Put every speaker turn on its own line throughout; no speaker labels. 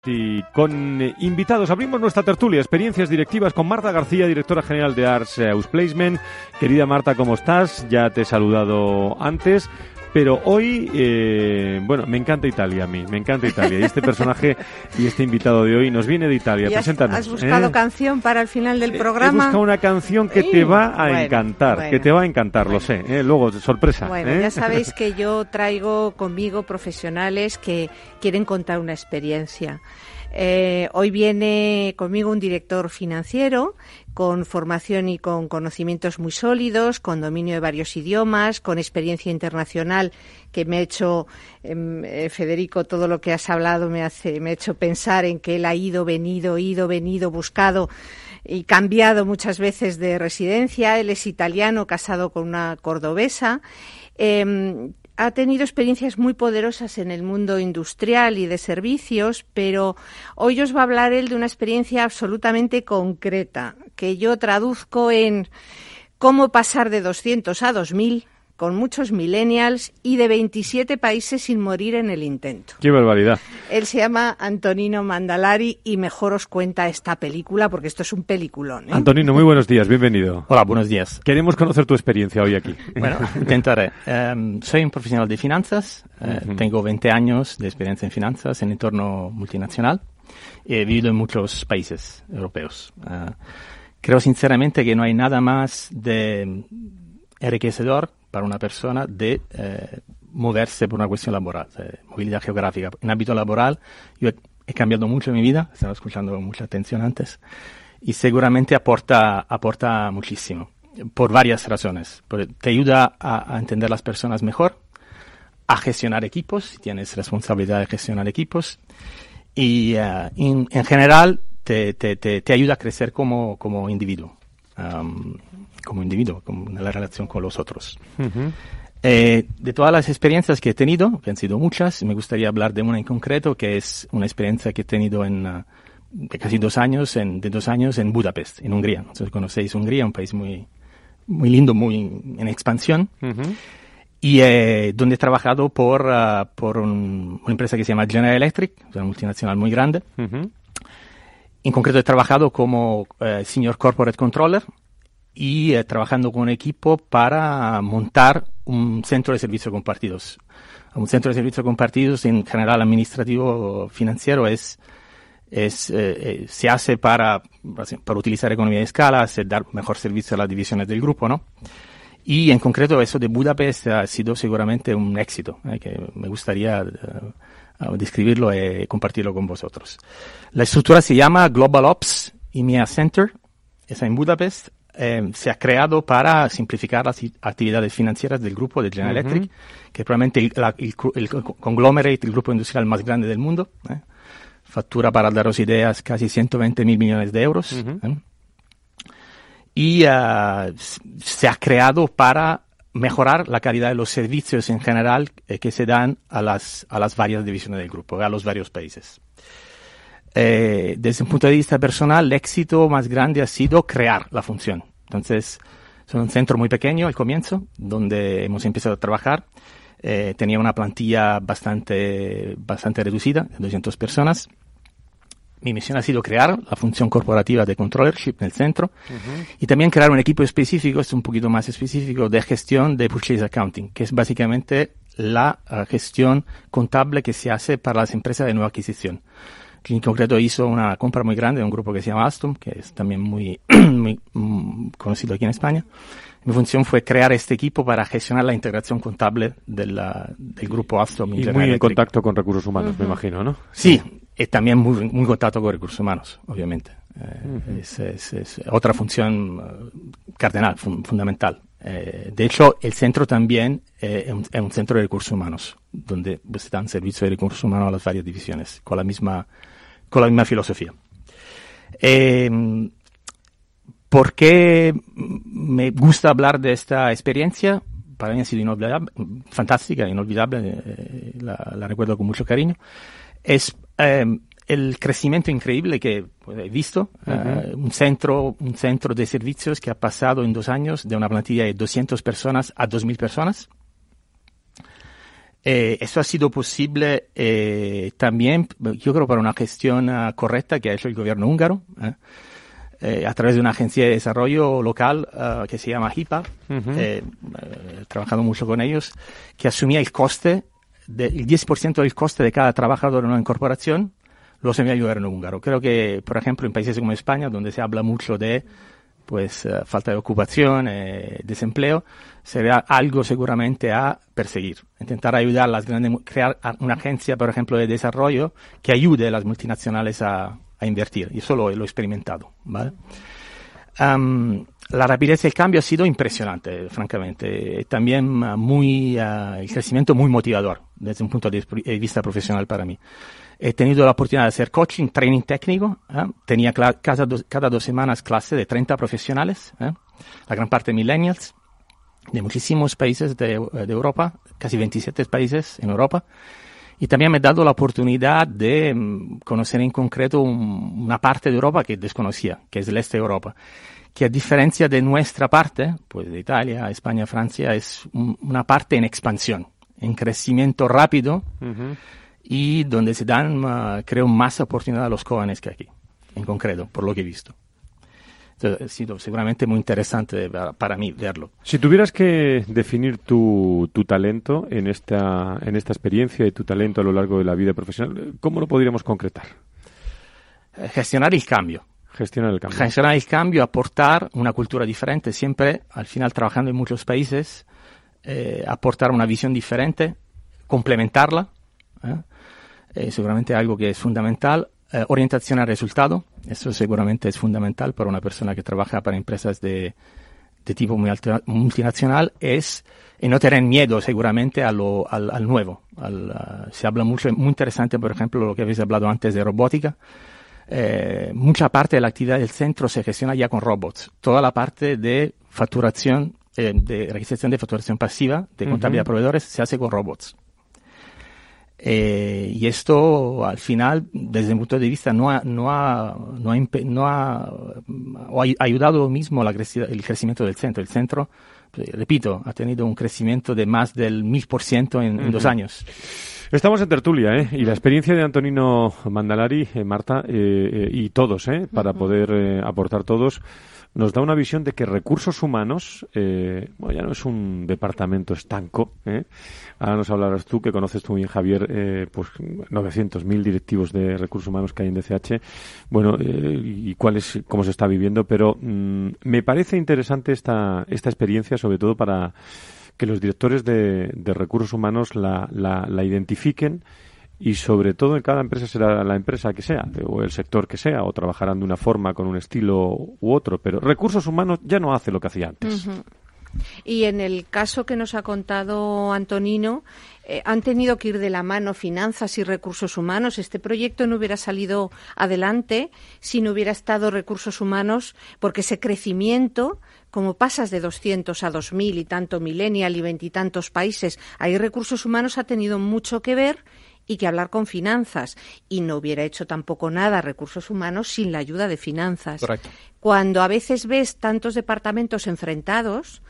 Y con invitados abrimos nuestra tertulia, experiencias directivas con Marta García, directora general de Arts Ausplacement. Querida Marta, ¿cómo estás? Ya te he saludado antes, pero hoy, me encanta Italia a mí, me encanta Italia. Y este personaje y este invitado de hoy nos viene de Italia. Preséntanos.
¿Has buscado canción para el final del programa?
He buscado una canción que te va a encantar, que te va a encantar, lo sé. Luego, sorpresa.
Bueno, ya sabéis que yo traigo conmigo profesionales que quieren contar una experiencia. Hoy viene conmigo un director financiero con formación y con conocimientos muy sólidos, con dominio de varios idiomas, con experiencia internacional que me ha hecho, Federico, todo lo que has hablado me ha hecho pensar en que él ha ido, venido, buscado y cambiado muchas veces de residencia. Él es italiano, casado con una cordobesa. Ha tenido experiencias muy poderosas en el mundo industrial y de servicios, pero hoy os va a hablar él de una experiencia absolutamente concreta, que yo traduzco en cómo pasar de 200 a 2000, con muchos millennials y de 27 países sin morir en el intento.
¡Qué barbaridad!
Él se llama Antonino Mandalari y mejor os cuenta esta película porque esto es un peliculón, ¿eh?
Antonino, muy buenos días, bienvenido.
Hola, buenos días.
Queremos conocer tu experiencia hoy aquí.
Bueno, intentaré. Soy un profesional de finanzas, tengo 20 años de experiencia en finanzas en entorno multinacional y he vivido en muchos países europeos. Creo sinceramente que no hay nada más de enriquecedor para una persona de moverse por una cuestión laboral, movilidad geográfica. En ámbito laboral, yo he cambiado mucho en mi vida, estaba escuchando con mucha atención antes, y seguramente aporta muchísimo, por varias razones. Te ayuda a entender las personas mejor, a gestionar equipos, si tienes responsabilidad de gestionar equipos, y en general te ayuda a crecer como individuo. Como en la relación con los otros. Uh-huh. De todas las experiencias que he tenido, que han sido muchas, me gustaría hablar de una en concreto, que es una experiencia que he tenido de casi 2 años, en Budapest, en Hungría. No sé si conocéis Hungría, un país muy, muy lindo, muy en expansión. Uh-huh. Y donde he trabajado por una empresa que se llama General Electric, una multinacional muy grande. Uh-huh. En concreto he trabajado como Senior Corporate Controller, y trabajando con un equipo para montar un centro de servicios compartidos. Un centro de servicios compartidos, en general administrativo financiero, se hace para utilizar economía de escala, dar mejor servicio a las divisiones del grupo, ¿no? Y en concreto eso de Budapest ha sido seguramente un éxito, que me gustaría describirlo y compartirlo con vosotros. La estructura se llama Global Ops EMEA Center, está en Budapest. Se ha creado para simplificar las actividades financieras del grupo de General Electric, que es probablemente el conglomerate, el grupo industrial más grande del mundo. Factura, para daros ideas, casi 120.000 millones de euros. Y se ha creado para mejorar la calidad de los servicios en general que se dan a las varias divisiones del grupo, a los varios países. Desde un punto de vista personal, el éxito más grande ha sido crear la función. Entonces, es un centro muy pequeño al comienzo, donde hemos empezado a trabajar. Tenía una plantilla bastante reducida, de 200 personas. Mi misión ha sido crear la función corporativa de controllership en el centro, y también crear un equipo específico, es un poquito más específico, de gestión de purchase accounting, que es básicamente la gestión contable que se hace para las empresas de nueva adquisición. En concreto hizo una compra muy grande de un grupo que se llama Alstom, que es también muy conocido aquí en España. Mi función fue crear este equipo para gestionar la integración contable del grupo Alstom.
Y muy en contacto con recursos humanos, me imagino, ¿no?
Sí, y también muy en contacto con recursos humanos, obviamente. Es otra función cardenal, fundamental. De hecho, el centro también es un centro de recursos humanos, donde se dan servicios de recursos humanos a las varias divisiones, con la misma filosofía. ¿Por qué me gusta hablar de esta experiencia? Para mí ha sido fantástica, inolvidable, la recuerdo con mucho cariño. Es el crecimiento increíble que he visto, un centro de servicios que ha pasado en 2 años de una plantilla de 200 personas a 2.000 personas. Eso ha sido posible también, yo creo, por una gestión correcta que ha hecho el gobierno húngaro, a través de una agencia de desarrollo local que se llama HIPA. He trabajado mucho con ellos, que asumía el coste, el 10% del coste de cada trabajador en una incorporación, lo asumía el gobierno húngaro. Creo que, por ejemplo, en países como España, donde se habla mucho de falta de ocupación, desempleo, sería algo seguramente a perseguir. Intentar ayudar a las grandes, crear una agencia, por ejemplo, de desarrollo que ayude a las multinacionales a invertir. Y eso lo he experimentado, ¿vale? La rapidez del cambio ha sido impresionante, francamente. También el crecimiento muy motivador desde un punto de vista profesional para mí. He tenido la oportunidad de hacer coaching, training técnico. Tenía cada 2 semanas clase de 30 profesionales, la gran parte millennials, de muchísimos países de Europa, casi 27 países en Europa. Y también me he dado la oportunidad de conocer en concreto una parte de Europa que desconocía, que es el este de Europa, que a diferencia de nuestra parte, pues de Italia, España, Francia, es una parte en expansión, en crecimiento rápido, y donde se dan, creo, más oportunidades a los jóvenes que aquí, en concreto, por lo que he visto. Entonces, ha sido seguramente muy interesante para mí verlo.
Si tuvieras que definir tu talento en esta experiencia y tu talento a lo largo de la vida profesional, ¿cómo lo podríamos concretar?
Gestionar el cambio. Gestionar el cambio, aportar una cultura diferente, siempre, al final, trabajando en muchos países, aportar una visión diferente, complementarla, seguramente algo que es fundamental. Orientación al resultado, eso seguramente es fundamental para una persona que trabaja para empresas de tipo multinacional, es no tener miedo seguramente al nuevo. Se habla mucho, muy interesante, por ejemplo, lo que habéis hablado antes de robótica. Mucha parte de la actividad del centro se gestiona ya con robots. Toda la parte de facturación, de registración de facturación pasiva, de contabilidad de proveedores, se hace con robots. Y esto, al final, desde mi punto de vista, ha ayudado mismo el crecimiento del centro. El centro, repito, ha tenido un crecimiento de más del 1000% en 2 años.
Estamos en tertulia, y la experiencia de Antonino Mandalari, Marta, y todos, para poder aportar todos, nos da una visión de que recursos humanos, ya no es un departamento estanco, ahora nos hablarás tú, que conoces tú bien, Javier, 900.000 directivos de recursos humanos que hay en DCH, y cómo se está viviendo, pero me parece interesante esta experiencia, sobre todo para que los directores de recursos humanos la identifiquen, y sobre todo en cada empresa será la empresa que sea, o el sector que sea, o trabajarán de una forma, con un estilo u otro, pero recursos humanos ya no hace lo que hacía antes.
Y en el caso que nos ha contado Antonino, han tenido que ir de la mano finanzas y recursos humanos. Este proyecto no hubiera salido adelante si no hubiera estado recursos humanos, porque ese crecimiento, como pasas de 200 a 2000 y tanto millennial y 20 y tantos países, ahí recursos humanos ha tenido mucho que ver y que hablar con finanzas, y no hubiera hecho tampoco nada recursos humanos sin la ayuda de finanzas.
Correcto.
Cuando a veces ves tantos departamentos enfrentados,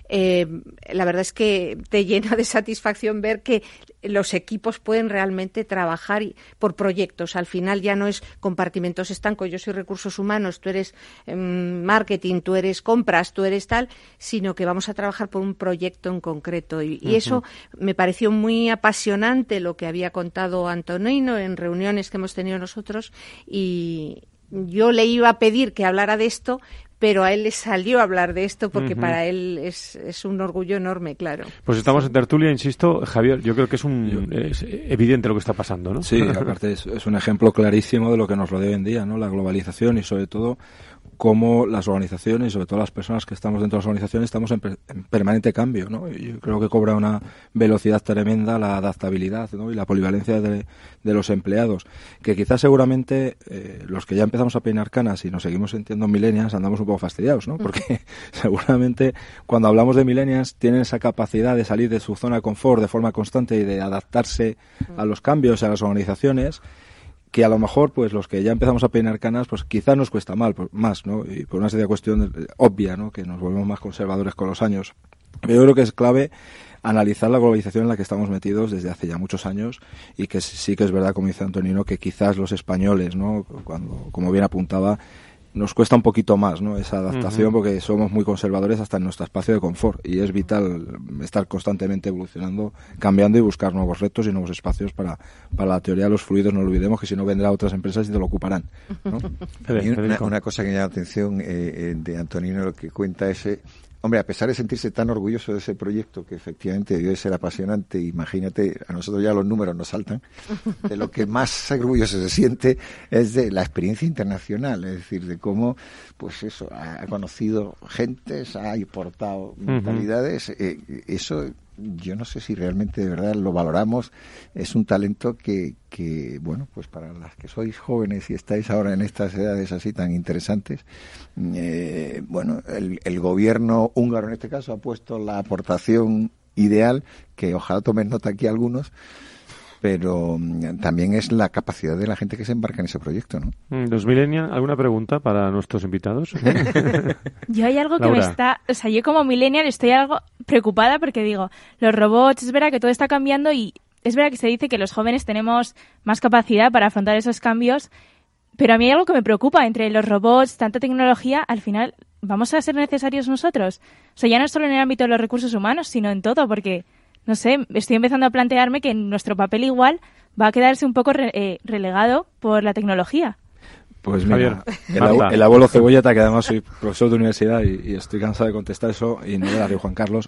la verdad es que te llena de satisfacción ver que los equipos pueden realmente trabajar por proyectos. Al final ya no es compartimentos estancos, yo soy recursos humanos, tú eres marketing, tú eres compras, tú eres tal, sino que vamos a trabajar por un proyecto en concreto. Y eso me pareció muy apasionante, lo que había contado Antonino en reuniones que hemos tenido nosotros, y yo le iba a pedir que hablara de esto, pero a él le salió a hablar de esto porque para él es un orgullo enorme, claro. Pues estamos en tertulia, insisto, Javier, yo creo que es evidente lo que está pasando, ¿no?
Sí, aparte es un ejemplo clarísimo de lo que nos rodea hoy en día, ¿no? La globalización y sobre todo cómo las organizaciones, y sobre todo las personas que estamos dentro de las organizaciones, estamos en permanente cambio, ¿no? Y yo creo que cobra una velocidad tremenda la adaptabilidad, ¿no? Y la polivalencia de los empleados, que quizás seguramente los que ya empezamos a peinar canas y nos seguimos sintiendo millennials andamos un poco fastidiados, ¿no? Porque seguramente cuando hablamos de millennials tienen esa capacidad de salir de su zona de confort de forma constante y de adaptarse a los cambios, a las organizaciones, que a lo mejor, pues los que ya empezamos a peinar canas, pues quizás nos cuesta más, ¿no? Y por una serie de cuestiones obvia, ¿no? Que nos volvemos más conservadores con los años. Pero yo creo que es clave analizar la globalización en la que estamos metidos desde hace ya muchos años, y que sí que es verdad, como dice Antonino, que quizás los españoles, ¿no?, cuando, como bien apuntaba, nos cuesta un poquito más, ¿no?, esa adaptación, porque somos muy conservadores hasta en nuestro espacio de confort, y es vital estar constantemente evolucionando, cambiando y buscar nuevos retos y nuevos espacios para la teoría de los fluidos. No olvidemos que si no, vendrá a otras empresas y te lo ocuparán, ¿no?
Una cosa que me llama la atención de Antonino, lo que cuenta es... Hombre, a pesar de sentirse tan orgulloso de ese proyecto, que efectivamente debe ser apasionante, imagínate, a nosotros ya los números nos saltan, de lo que más orgulloso se siente es de la experiencia internacional, es decir, de cómo, pues eso, ha conocido gentes, ha importado mentalidades, eso... Yo no sé si realmente de verdad lo valoramos. Es un talento que bueno, pues para las que sois jóvenes y estáis ahora en estas edades así tan interesantes, bueno, el gobierno húngaro en este caso ha puesto la aportación ideal, que ojalá tomen nota aquí algunos, pero también es la capacidad de la gente que se embarca en ese proyecto, ¿no?
Los millennials, ¿alguna pregunta para nuestros invitados?
Yo hay algo que
Laura.
me está... O sea, yo como millennial estoy algo preocupada porque digo, los robots, es verdad que todo está cambiando y es verdad que se dice que los jóvenes tenemos más capacidad para afrontar esos cambios, pero a mí hay algo que me preocupa. Entre los robots, tanta tecnología, al final, ¿vamos a ser necesarios nosotros? O sea, ya no solo en el ámbito de los recursos humanos, sino en todo, porque... No sé, estoy empezando a plantearme que nuestro papel igual va a quedarse un poco relegado por la tecnología.
Pues
Javier,
mira, el abuelo Cebolleta, que además soy profesor de universidad y estoy cansado de contestar eso, y no de la Río Juan Carlos.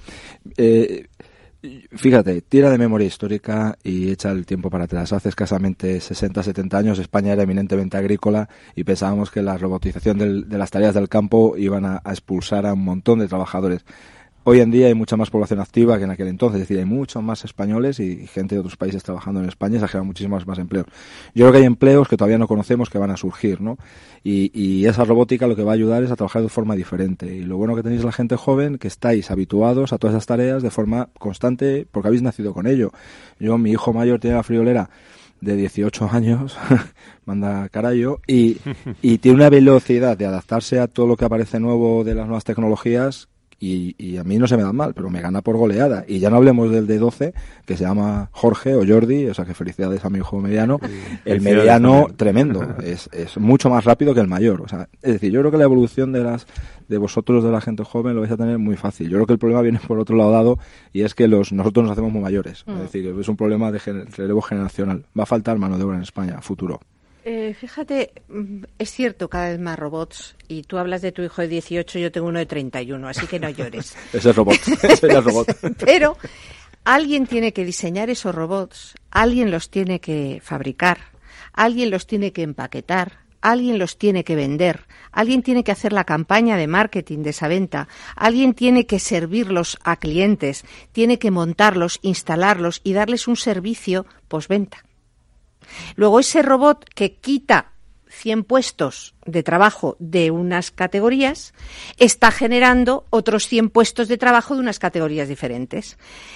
Fíjate, tira de memoria histórica y echa el tiempo para atrás. Hace escasamente 60, 70 años España era eminentemente agrícola y pensábamos que la robotización de las tareas del campo iban a expulsar a un montón de trabajadores. Hoy en día hay mucha más población activa que en aquel entonces, es decir, hay muchos más españoles y gente de otros países trabajando en España, se ha generado muchísimos más empleos. Yo creo que hay empleos que todavía no conocemos que van a surgir, ¿no? Y esa robótica lo que va a ayudar es a trabajar de forma diferente. Y lo bueno que tenéis la gente joven, que estáis habituados a todas esas tareas de forma constante porque habéis nacido con ello. Mi hijo mayor tiene la friolera de 18 años, manda carallo, y tiene una velocidad de adaptarse a todo lo que aparece nuevo de las nuevas tecnologías. Y a mí no se me da mal, pero me gana por goleada. Y ya no hablemos del de 12, que se llama Jorge o Jordi, o sea que felicidades a mi hijo mediano. El mediano, tremendo, es mucho más rápido que el mayor. O sea, es decir, yo creo que la evolución de vosotros, de la gente joven, lo vais a tener muy fácil. Yo creo que el problema viene por otro lado dado, y es que nosotros nos hacemos muy mayores. Es decir, es un problema de relevo generacional. Va a faltar mano de obra en España a futuro.
Fíjate, es cierto, cada vez más robots, y tú hablas de tu hijo de 18, yo tengo uno de 31, así que no llores.
Ese es robot, ese ya es robot.
Pero alguien tiene que diseñar esos robots, alguien los tiene que fabricar, alguien los tiene que empaquetar, alguien los tiene que vender, alguien tiene que hacer la campaña de marketing de esa venta, alguien tiene que servirlos a clientes, tiene que montarlos, instalarlos y darles un servicio postventa. Luego ese robot que quita 100 puestos de trabajo de unas categorías está generando otros 100 puestos de trabajo de unas categorías diferentes.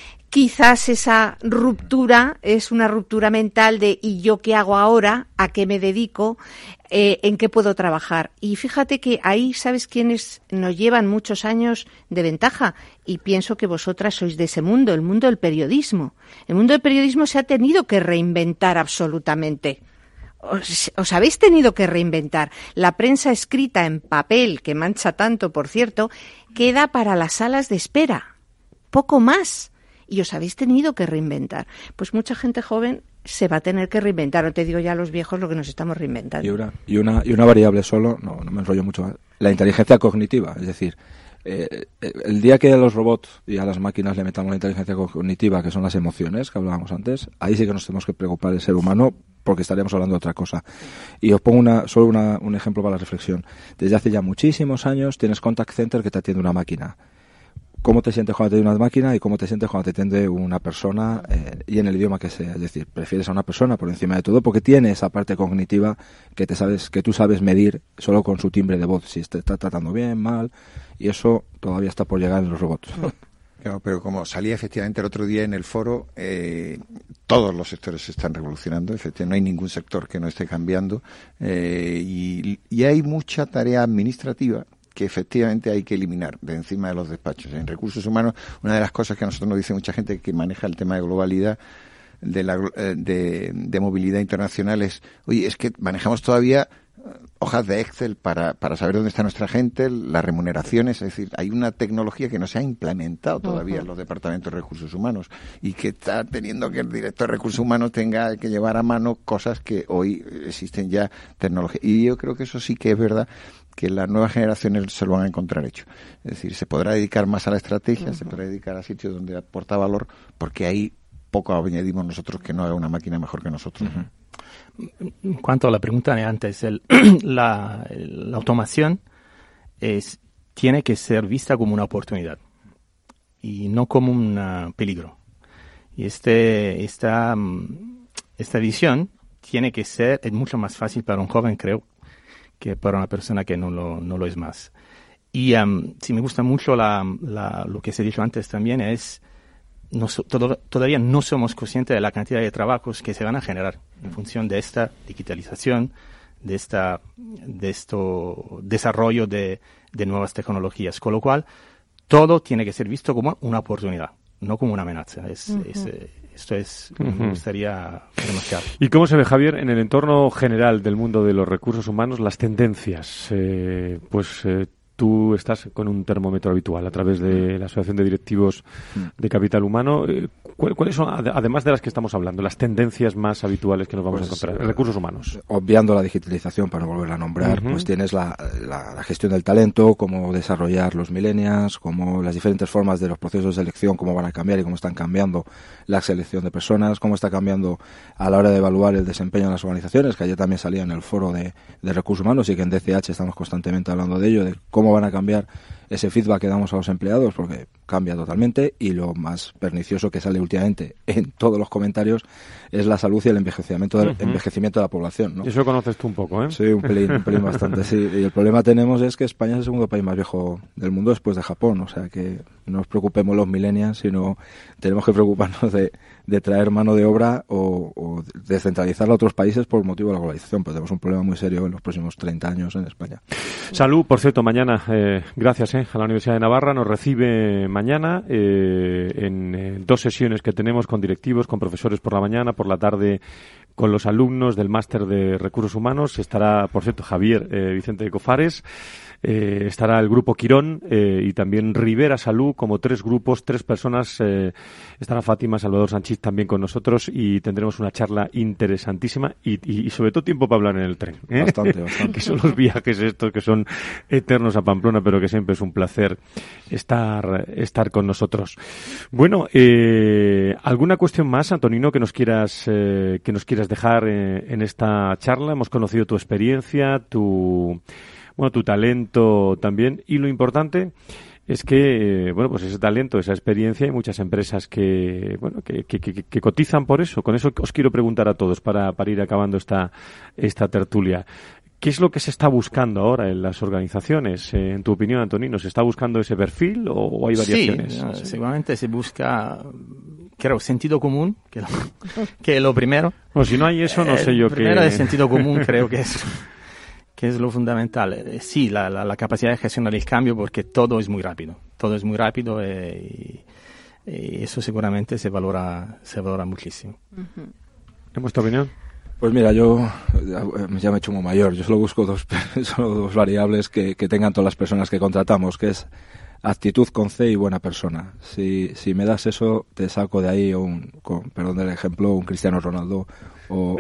Quizás esa ruptura es una ruptura mental de ¿y yo qué hago ahora? ¿A qué me dedico? ¿En qué puedo trabajar? Y fíjate que ahí, ¿sabes quiénes nos llevan muchos años de ventaja? Y pienso que vosotras sois de ese mundo, el mundo del periodismo. El mundo del periodismo se ha tenido que reinventar absolutamente. Os habéis tenido que reinventar. La prensa escrita en papel, que mancha tanto, por cierto, queda para las salas de espera. Poco más. Y os habéis tenido que reinventar. Pues mucha gente joven se va a tener que reinventar. No te digo ya los viejos lo que nos estamos reinventando.
Y una variable solo, no me enrollo mucho más, la inteligencia cognitiva. Es decir, el día que a los robots y a las máquinas le metamos la inteligencia cognitiva, que son las emociones que hablábamos antes, ahí sí que nos tenemos que preocupar del ser humano, porque estaríamos hablando de otra cosa. Y os pongo un ejemplo para la reflexión. Desde hace ya muchísimos años tienes contact center que te atiende una máquina. ¿Cómo te sientes cuando te atiende una máquina y cómo te sientes cuando te atiende una persona y en el idioma que sea? Es decir, prefieres a una persona por encima de todo porque tiene esa parte cognitiva que tú sabes medir solo con su timbre de voz, si te está tratando bien, mal, y eso todavía está por llegar en los robots.
Claro, pero como salía efectivamente el otro día en el foro, todos los sectores se están revolucionando, efectivamente no hay ningún sector que no esté cambiando, y hay mucha tarea administrativa que efectivamente hay que eliminar de encima de los despachos. En recursos humanos, una de las cosas que a nosotros nos dice mucha gente que maneja el tema de globalidad, de movilidad internacional es, oye, es que manejamos todavía hojas de Excel para saber dónde está nuestra gente, las remuneraciones, es decir, hay una tecnología que no se ha implementado todavía en los departamentos de recursos humanos y que está teniendo que el director de recursos humanos tenga que llevar a mano cosas que hoy existen ya tecnología. Y yo creo que eso sí que es verdad, que las nuevas generaciones se lo van a encontrar hecho. Es decir, se podrá dedicar más a la estrategia, se podrá dedicar a sitios donde aporta valor, porque ahí poco añadimos nosotros que no haga una máquina mejor que nosotros.
En cuanto a la pregunta de antes, la automación tiene que ser vista como una oportunidad y no como un peligro. Y esta visión tiene que ser, es mucho más fácil para un joven, creo, que para una persona que no lo es más. Y sí me gusta mucho lo que se ha dicho antes también, es todavía no somos conscientes de la cantidad de trabajos que se van a generar en función de esta digitalización, de esto desarrollo de nuevas tecnologías. Con lo cual, todo tiene que ser visto como una oportunidad, no como una amenaza. Esto es me gustaría remarcar.
¿Y cómo se ve, Javier, en el entorno general del mundo de los recursos humanos, las tendencias? Tú estás con un termómetro habitual a través de la Asociación de Directivos de Capital Humano. ¿Cuáles son, además de las que estamos hablando, las tendencias más habituales que nos vamos a encontrar en recursos humanos?
Obviando la digitalización, para no volver a nombrar, pues tienes la gestión del talento, cómo desarrollar los millennials, cómo las diferentes formas de los procesos de selección, cómo van a cambiar y cómo están cambiando la selección de personas, cómo está cambiando a la hora de evaluar el desempeño en las organizaciones, que ayer también salía en el foro de recursos humanos y que en DCH estamos constantemente hablando de ello, de cómo van a cambiar ese feedback que damos a los empleados, porque cambia totalmente, y lo más pernicioso que sale últimamente en todos los comentarios es la salud y el envejecimiento de la población, ¿no?
Eso lo conoces tú un poco, ¿eh?
Sí, un pelín bastante, sí. Y el problema tenemos es que España es el segundo país más viejo del mundo después de Japón, o sea que no nos preocupemos los millennials, sino tenemos que preocuparnos de traer mano de obra o descentralizarla a otros países por motivo de la globalización, pues tenemos un problema muy serio en los próximos 30 años en España.
Salud, por cierto, mañana, gracias a la Universidad de Navarra, nos recibe mañana en 2 sesiones que tenemos con directivos, con profesores por la mañana, por la tarde con los alumnos del Máster de Recursos Humanos. Estará, por cierto, Javier Vicente de Cofares, estará el grupo Quirón y también Rivera Salud, como 3 grupos, 3 personas. Estará Fátima Salvador Sanchís también con nosotros y tendremos una charla interesantísima y sobre todo tiempo para hablar en el tren.
Bastante.
Que son los viajes estos que son eternos a Pamplona, pero que siempre es un placer estar con nosotros. Bueno, ¿alguna cuestión más, Antonino, que nos quieras dejar en esta charla? Hemos conocido tu experiencia, tu talento también, y lo importante es que, pues ese talento, esa experiencia, hay muchas empresas que cotizan por eso. Con eso os quiero preguntar a todos para ir acabando esta tertulia. ¿Qué es lo que se está buscando ahora en las organizaciones? En tu opinión, Antonino, ¿se está buscando ese perfil o hay variaciones?
Sí, seguramente se busca, creo, sentido común, que es lo primero.
Bueno, si no hay eso, no sé yo qué.
Primero, el sentido común creo que es lo fundamental. Sí, la capacidad de gestionar el cambio, porque todo es muy rápido. Y eso seguramente se valora muchísimo.
¿En vuestra opinión?
Pues mira, yo ya me he hecho muy mayor. Yo solo busco dos variables que tengan todas las personas que contratamos, que es actitud con C y buena persona. Si me das eso, te saco de ahí perdón del ejemplo, un Cristiano Ronaldo o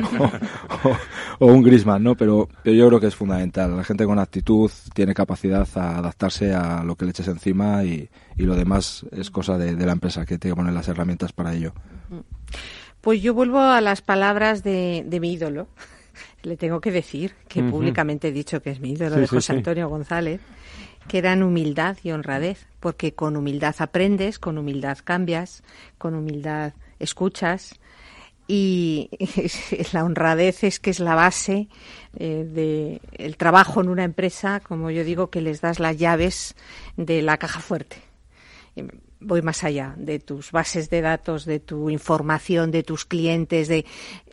un Griezmann, ¿no? Pero yo creo que es fundamental. La gente con actitud tiene capacidad a adaptarse a lo que le eches encima y lo demás es cosa de la empresa, que tiene que poner las herramientas para ello.
Pues yo vuelvo a las palabras de mi ídolo. Le tengo que decir que públicamente he dicho que es mi ídolo, de José Antonio González, que eran humildad y honradez, porque con humildad aprendes, con humildad cambias, con humildad escuchas, y la honradez es que es la base del trabajo en una empresa, como yo digo, que les das las llaves de la caja fuerte. Voy más allá de tus bases de datos, de tu información, de tus clientes, de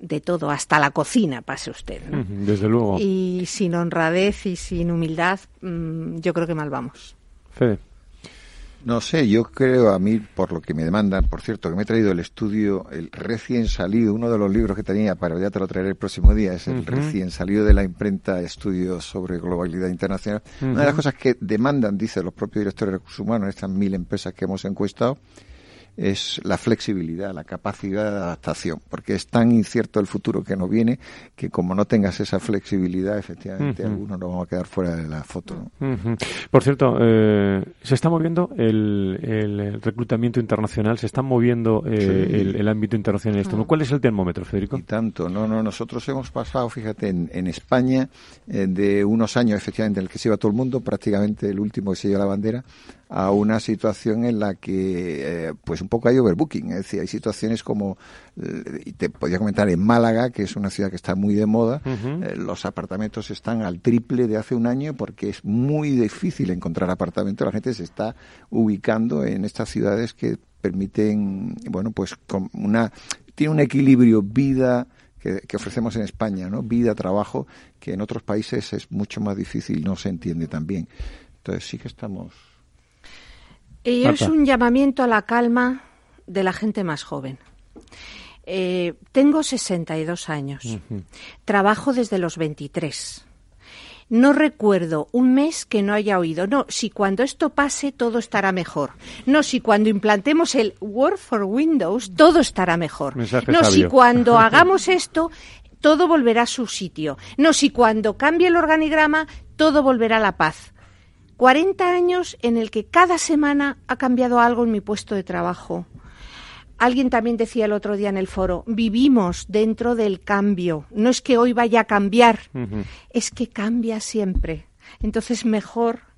de todo, hasta la cocina, pase usted, ¿no?
Desde luego.
Y sin honradez y sin humildad, yo creo que mal vamos.
Fede.
No sé, yo creo, a mí, por lo que me demandan, por cierto, que me he traído el estudio, el recién salido, uno de los libros que tenía, para ya te lo traeré el próximo día, es el recién salido de la imprenta Estudios sobre Globalidad Internacional. Una de las cosas que demandan, dice los propios directores de recursos humanos, estas 1000 empresas que hemos encuestado, es la flexibilidad, la capacidad de adaptación, porque es tan incierto el futuro que nos viene que como no tengas esa flexibilidad, efectivamente algunos nos vamos a quedar fuera de la foto, ¿no?
Por cierto, se está moviendo el reclutamiento internacional, se está moviendo el ámbito internacional en esto. ¿Cuál es el termómetro, Federico?
Y tanto, nosotros hemos pasado, fíjate, en España, de unos años efectivamente en el que se iba todo el mundo, prácticamente el último que se lleva la bandera, a una situación en la que pues un poco hay overbooking, es decir, hay situaciones como, y te podía comentar, en Málaga, que es una ciudad que está muy de moda, los apartamentos están al triple de hace un año porque es muy difícil encontrar apartamentos, la gente se está ubicando en estas ciudades que permiten, bueno, pues tiene un equilibrio vida que ofrecemos en España, ¿no? Vida, trabajo, que en otros países es mucho más difícil, no se entiende tan bien. Entonces sí que estamos...
Es un llamamiento a la calma de la gente más joven. Tengo 62 años. Trabajo desde los 23. No recuerdo un mes que no haya oído. No, si cuando esto pase todo estará mejor. No, si cuando implantemos el Work for Windows todo estará mejor.
Mensaje
no,
sabio.
Si cuando hagamos esto todo volverá a su sitio. No, si cuando cambie el organigrama todo volverá a la paz. 40 años en el que cada semana ha cambiado algo en mi puesto de trabajo. Alguien también decía el otro día en el foro, vivimos dentro del cambio. No es que hoy vaya a cambiar, es que cambia siempre. Entonces mejor